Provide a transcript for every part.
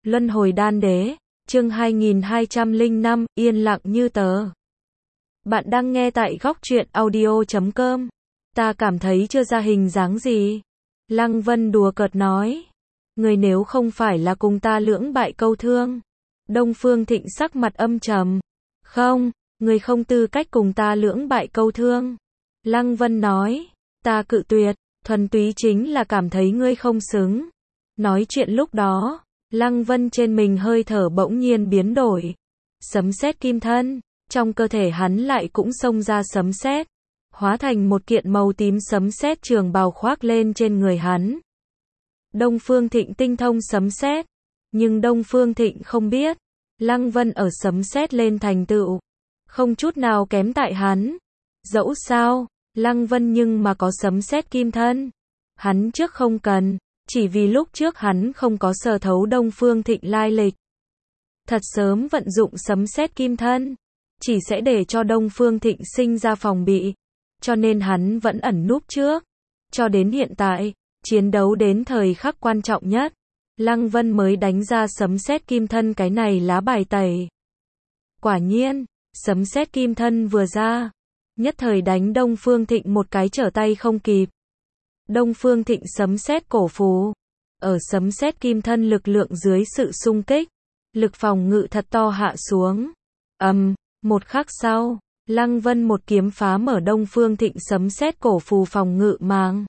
Luân hồi đan đế, chương 2205, yên lặng như tờ. Bạn đang nghe tại góc truyện audio.com. Ta cảm thấy chưa ra hình dáng gì. Lăng Vân đùa cợt nói. Người nếu không phải là cùng ta lưỡng bại câu thương. Đông Phương Thịnh sắc mặt âm trầm. Không, người không tư cách cùng ta lưỡng bại câu thương. Lăng Vân nói. Ta cự tuyệt, thuần túy chính là cảm thấy ngươi không xứng. Nói chuyện lúc đó, Lăng Vân trên mình hơi thở bỗng nhiên biến đổi. Sấm sét kim thân, trong cơ thể hắn lại cũng xông ra sấm sét, hóa thành một kiện màu tím sấm sét trường bào khoác lên trên người hắn. Đông Phương Thịnh tinh thông sấm sét, nhưng Đông Phương Thịnh không biết, Lăng Vân ở sấm sét lên thành tựu, không chút nào kém tại hắn. Dẫu sao, Lăng Vân nhưng mà có sấm sét kim thân, hắn trước không cần. Chỉ vì lúc trước hắn không có sở thấu Đông Phương Thịnh lai lịch. Thật sớm vận dụng sấm sét kim thân, chỉ sẽ để cho Đông Phương Thịnh sinh ra phòng bị. Cho nên hắn vẫn ẩn núp trước. Cho đến hiện tại, chiến đấu đến thời khắc quan trọng nhất, Lăng Vân mới đánh ra sấm sét kim thân cái này lá bài tẩy. Quả nhiên, sấm sét kim thân vừa ra, nhất thời đánh Đông Phương Thịnh một cái trở tay không kịp. Đông Phương Thịnh sấm sét cổ phù, ở sấm sét kim thân lực lượng dưới sự xung kích, lực phòng ngự thật to hạ xuống. Một khắc sau, Lăng Vân một kiếm phá mở Đông Phương Thịnh sấm sét cổ phù phòng ngự màng.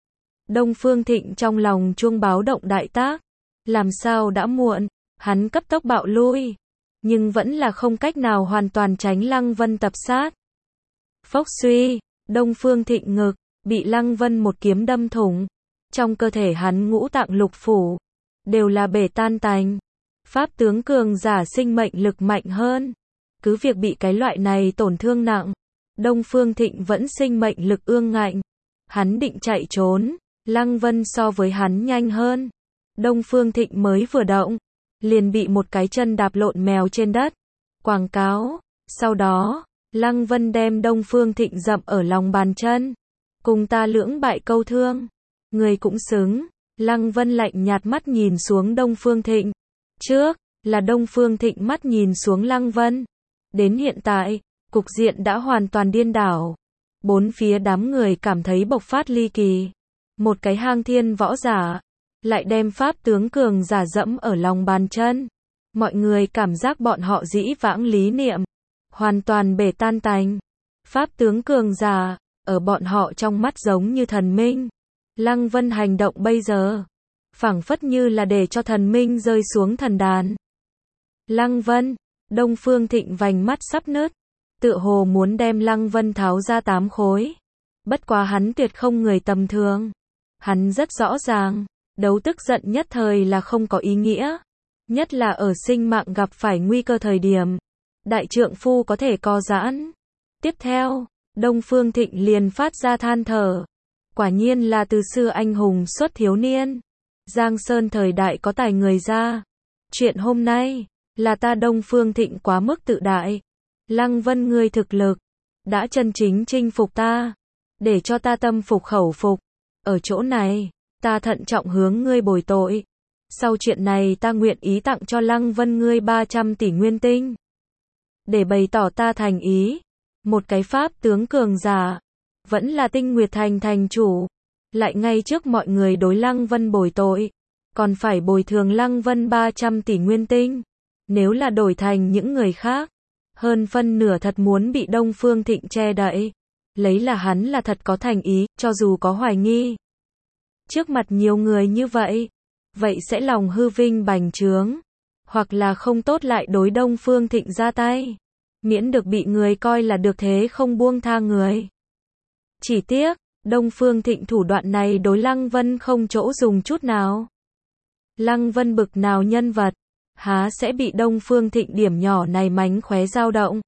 Đông Phương Thịnh trong lòng chuông báo động đại tác, làm sao đã muộn, hắn cấp tốc bạo lui, nhưng vẫn là không cách nào hoàn toàn tránh Lăng Vân tập sát. Phốc suy, Đông Phương Thịnh ngực bị Lăng Vân một kiếm đâm thủng, trong cơ thể hắn ngũ tạng lục phủ đều là bể tan tành. Pháp tướng cường giả sinh mệnh lực mạnh hơn, cứ việc bị cái loại này tổn thương nặng, Đông Phương Thịnh vẫn sinh mệnh lực ương ngạnh. Hắn định chạy trốn, Lăng Vân so với hắn nhanh hơn. Đông Phương Thịnh mới vừa động, liền bị một cái chân đạp lộn mèo trên đất. Quảng cáo, sau đó, Lăng Vân đem Đông Phương Thịnh dậm ở lòng bàn chân. Cùng ta lưỡng bại câu thương, người cũng xứng. Lăng Vân lạnh nhạt mắt nhìn xuống Đông Phương Thịnh. Trước, là Đông Phương Thịnh mắt nhìn xuống Lăng Vân. Đến hiện tại, cục diện đã hoàn toàn điên đảo. Bốn phía đám người cảm thấy bộc phát ly kỳ. Một cái hang thiên võ giả, lại đem pháp tướng cường giả dẫm ở lòng bàn chân. Mọi người cảm giác bọn họ dĩ vãng lý niệm, hoàn toàn bể tan tành. Pháp tướng cường giả, ở bọn họ trong mắt giống như thần minh. Lăng Vân hành động bây giờ, phảng phất như là để cho thần minh rơi xuống thần đàn. Lăng Vân, Đông Phương Thịnh vành mắt sắp nứt, tựa hồ muốn đem Lăng Vân tháo ra 8 khối. Bất quá hắn tuyệt không người tầm thường. Hắn rất rõ ràng, đấu tức giận nhất thời là không có ý nghĩa. Nhất là ở sinh mạng gặp phải nguy cơ thời điểm. Đại trượng phu có thể co giãn. Tiếp theo, Đông Phương Thịnh liền phát ra than thở. Quả nhiên là từ xưa anh hùng xuất thiếu niên. Giang Sơn thời đại có tài người ra. Chuyện hôm nay, là ta Đông Phương Thịnh quá mức tự đại. Lăng Vân ngươi thực lực, đã chân chính chinh phục ta. Để cho ta tâm phục khẩu phục. Ở chỗ này, ta thận trọng hướng ngươi bồi tội. Sau chuyện này ta nguyện ý tặng cho Lăng Vân ngươi 300 tỷ nguyên tinh. Để bày tỏ ta thành ý. Một cái pháp tướng cường giả, vẫn là Tinh Nguyệt Thành thành chủ, lại ngay trước mọi người đối Lăng Vân bồi tội, còn phải bồi thường Lăng Vân 300 tỷ nguyên tinh. Nếu là đổi thành những người khác, hơn phân nửa thật muốn bị Đông Phương Thịnh che đậy. Lấy là hắn là thật có thành ý, cho dù có hoài nghi. Trước mặt nhiều người như vậy, vậy sẽ lòng hư vinh bành trướng, hoặc là không tốt lại đối Đông Phương Thịnh ra tay. Miễn được bị người coi là được thế không buông tha người. Chỉ tiếc, Đông Phương Thịnh thủ đoạn này đối Lăng Vân không chỗ dùng chút nào. Lăng Vân bực nào nhân vật, há sẽ bị Đông Phương Thịnh điểm nhỏ này mánh khóe dao động.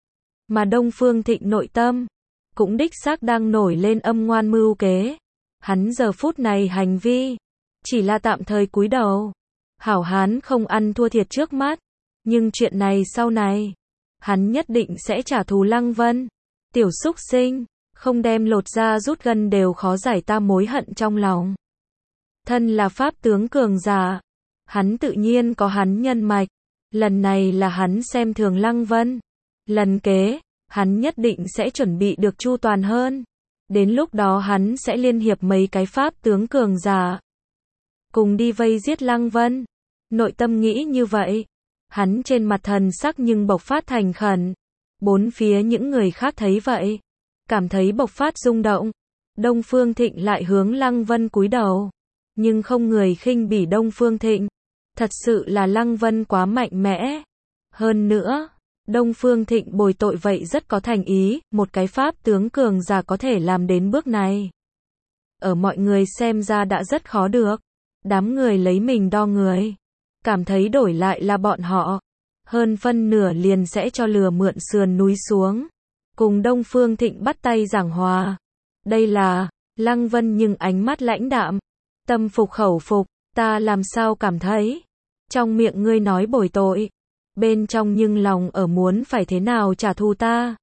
Mà Đông Phương Thịnh nội tâm, cũng đích xác đang nổi lên âm ngoan mưu kế. Hắn giờ phút này hành vi, chỉ là tạm thời cúi đầu. Hảo hán không ăn thua thiệt trước mắt, nhưng chuyện này sau này, hắn nhất định sẽ trả thù Lăng Vân. Tiểu súc sinh, không đem lột da rút gân đều khó giải ta mối hận trong lòng. Thân là pháp tướng cường giả, Hắn tự nhiên có hắn nhân mạch. Lần này là hắn xem thường Lăng Vân. Lần kế, hắn nhất định sẽ chuẩn bị được chu toàn hơn. Đến lúc đó hắn sẽ liên hiệp mấy cái pháp tướng cường giả, cùng đi vây giết Lăng Vân. Nội tâm nghĩ như vậy. Hắn trên mặt thần sắc nhưng bộc phát thành khẩn. Bốn phía những người khác thấy vậy, cảm thấy bộc phát rung động. Đông Phương Thịnh lại hướng Lăng Vân cúi đầu. Nhưng không người khinh bỉ Đông Phương Thịnh. Thật sự là Lăng Vân quá mạnh mẽ. Hơn nữa, Đông Phương Thịnh bồi tội vậy rất có thành ý, một cái pháp tướng cường giả có thể làm đến bước này. Ở mọi người xem ra đã rất khó được. Đám người lấy mình đo người. Cảm thấy đổi lại là bọn họ. Hơn phân nửa liền sẽ cho lừa mượn sườn núi xuống. Cùng Đông Phương Thịnh bắt tay giảng hòa. Đây là, Lăng Vân nhưng ánh mắt lãnh đạm. Tâm phục khẩu phục, ta làm sao cảm thấy. Trong miệng ngươi nói bồi tội. Bên trong nhưng lòng ở muốn phải thế nào trả thù ta.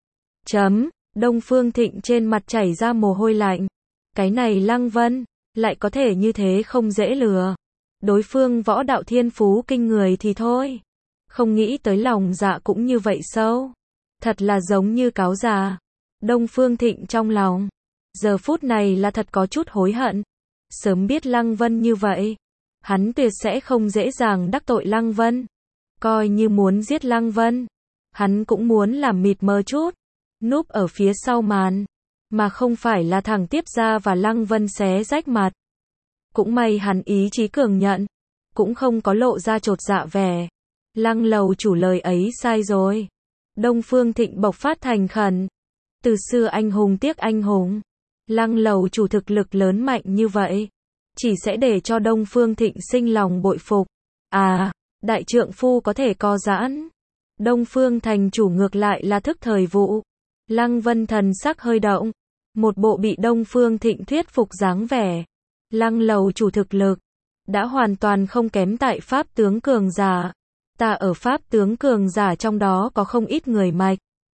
Đông Phương Thịnh trên mặt chảy ra mồ hôi lạnh. Cái này Lăng Vân, lại có thể như thế không dễ lừa. Đối phương võ đạo thiên phú kinh người thì thôi. Không nghĩ tới lòng dạ cũng như vậy sâu. Thật là giống như cáo già. Đông Phương Thịnh trong lòng. Giờ phút này là thật có chút hối hận. Sớm biết Lăng Vân như vậy. Hắn tuyệt sẽ không dễ dàng đắc tội Lăng Vân. Coi như muốn giết Lăng Vân. Hắn cũng muốn làm mịt mờ chút. Núp ở phía sau màn. Mà không phải là thẳng tiếp ra và Lăng Vân xé rách mặt. Cũng may hắn ý chí cường nhận. Cũng không có lộ ra chột dạ vẻ. Lăng lầu chủ lời ấy sai rồi. Đông Phương Thịnh bộc phát thành khẩn. Từ xưa anh hùng tiếc anh hùng. Lăng lầu chủ thực lực lớn mạnh như vậy. Chỉ sẽ để cho Đông Phương Thịnh sinh lòng bội phục. À, đại trượng phu có thể co giãn. Đông Phương thành chủ ngược lại là thức thời vụ. Lăng Vân thần sắc hơi động. Một bộ bị Đông Phương Thịnh thuyết phục dáng vẻ. Lăng lầu chủ thực lực đã hoàn toàn không kém tại pháp tướng cường giả. Ta ở pháp tướng cường giả trong đó có không ít người mạch.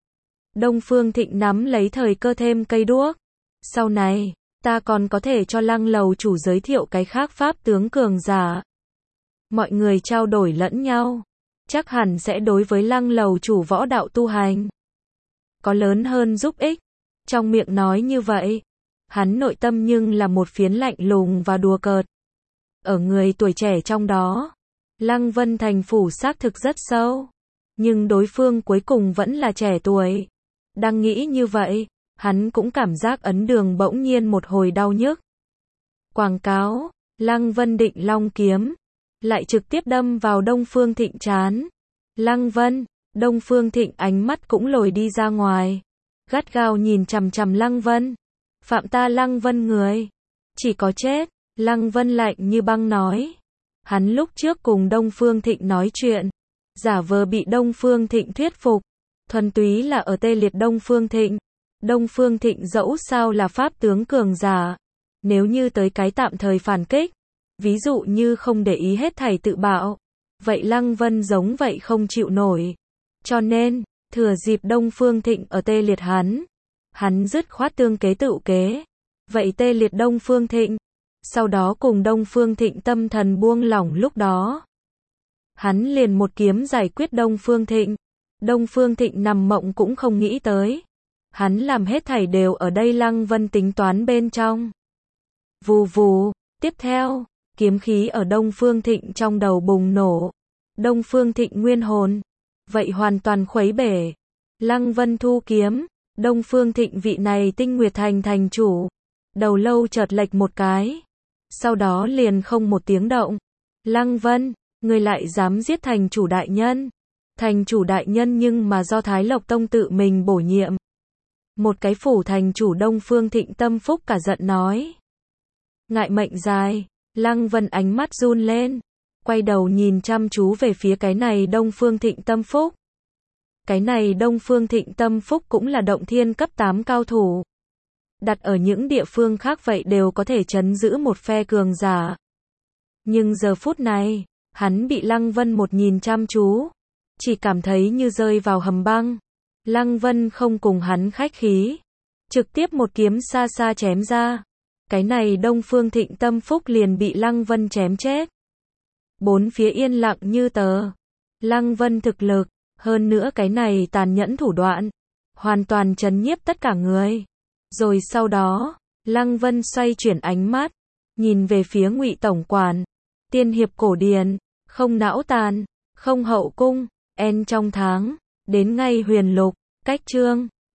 Đông Phương Thịnh nắm lấy thời cơ thêm cây đuốc. Sau này, ta còn có thể cho Lăng lầu chủ giới thiệu cái khác pháp tướng cường giả. Mọi người trao đổi lẫn nhau. Chắc hẳn sẽ đối với Lăng lầu chủ võ đạo tu hành có lớn hơn giúp ích. Trong miệng nói như vậy, hắn nội tâm nhưng là một phiến lạnh lùng và đùa cợt. Ở người tuổi trẻ trong đó, Lăng Vân thành phủ xác thực rất sâu. Nhưng đối phương cuối cùng vẫn là trẻ tuổi. Đang nghĩ như vậy, hắn cũng cảm giác ấn đường bỗng nhiên một hồi đau nhức. Quảng cáo, Lăng Vân định long kiếm, lại trực tiếp đâm vào Đông Phương Thịnh trán. Lăng Vân, Đông Phương Thịnh ánh mắt cũng lồi đi ra ngoài. Gắt gao nhìn chằm chằm Lăng Vân. Phạm ta Lăng Vân người. Chỉ có chết. Lăng Vân lạnh như băng nói. Hắn lúc trước cùng Đông Phương Thịnh nói chuyện. Giả vờ bị Đông Phương Thịnh thuyết phục. Thuần túy là ở tê liệt Đông Phương Thịnh. Đông Phương Thịnh dẫu sao là pháp tướng cường giả. Nếu như tới cái tạm thời phản kích. Ví dụ như không để ý hết thảy tự bạo. Vậy Lăng Vân giống vậy không chịu nổi. Cho nên, thừa dịp Đông Phương Thịnh ở tê liệt hắn dứt khoát tương kế tự kế. Vậy tê liệt Đông Phương Thịnh. Sau đó cùng Đông Phương Thịnh tâm thần buông lỏng lúc đó. Hắn liền một kiếm giải quyết Đông Phương Thịnh. Đông Phương Thịnh nằm mộng cũng không nghĩ tới. Hắn làm hết thảy đều ở đây Lăng Vân tính toán bên trong. Vù vù, tiếp theo, kiếm khí ở Đông Phương Thịnh trong đầu bùng nổ. Đông Phương Thịnh nguyên hồn. Vậy hoàn toàn khuấy bể. Lăng Vân thu kiếm. Đông Phương Thịnh vị này Tinh Nguyệt Thành thành chủ. Đầu lâu chợt lệch một cái. Sau đó liền không một tiếng động. Lăng Vân, người lại dám giết thành chủ đại nhân. Thành chủ đại nhân nhưng mà do Thái Lộc Tông tự mình bổ nhiệm. Một cái phủ thành chủ Đông Phương Thịnh tâm phúc cả giận nói. Ngại mệnh dài. Lăng Vân ánh mắt run lên. Quay đầu nhìn chăm chú về phía cái này Đông Phương Thịnh tâm phúc. Cái này Đông Phương Thịnh tâm phúc cũng là động thiên cấp 8 cao thủ. Đặt ở những địa phương khác vậy đều có thể trấn giữ một phe cường giả. Nhưng giờ phút này, hắn bị Lăng Vân một nhìn chăm chú. Chỉ cảm thấy như rơi vào hầm băng. Lăng Vân không cùng hắn khách khí. Trực tiếp một kiếm xa xa chém ra. Cái này Đông Phương Thịnh tâm phúc liền bị Lăng Vân chém chết. Bốn phía yên lặng như tờ. Lăng Vân thực lực, hơn nữa cái này tàn nhẫn thủ đoạn, hoàn toàn trấn nhiếp tất cả người. Rồi sau đó, Lăng Vân xoay chuyển ánh mắt, nhìn về phía Ngụy tổng quản. Tiên hiệp cổ điển, không não tàn, không hậu cung, en trong tháng, đến ngay huyền lục, cách chương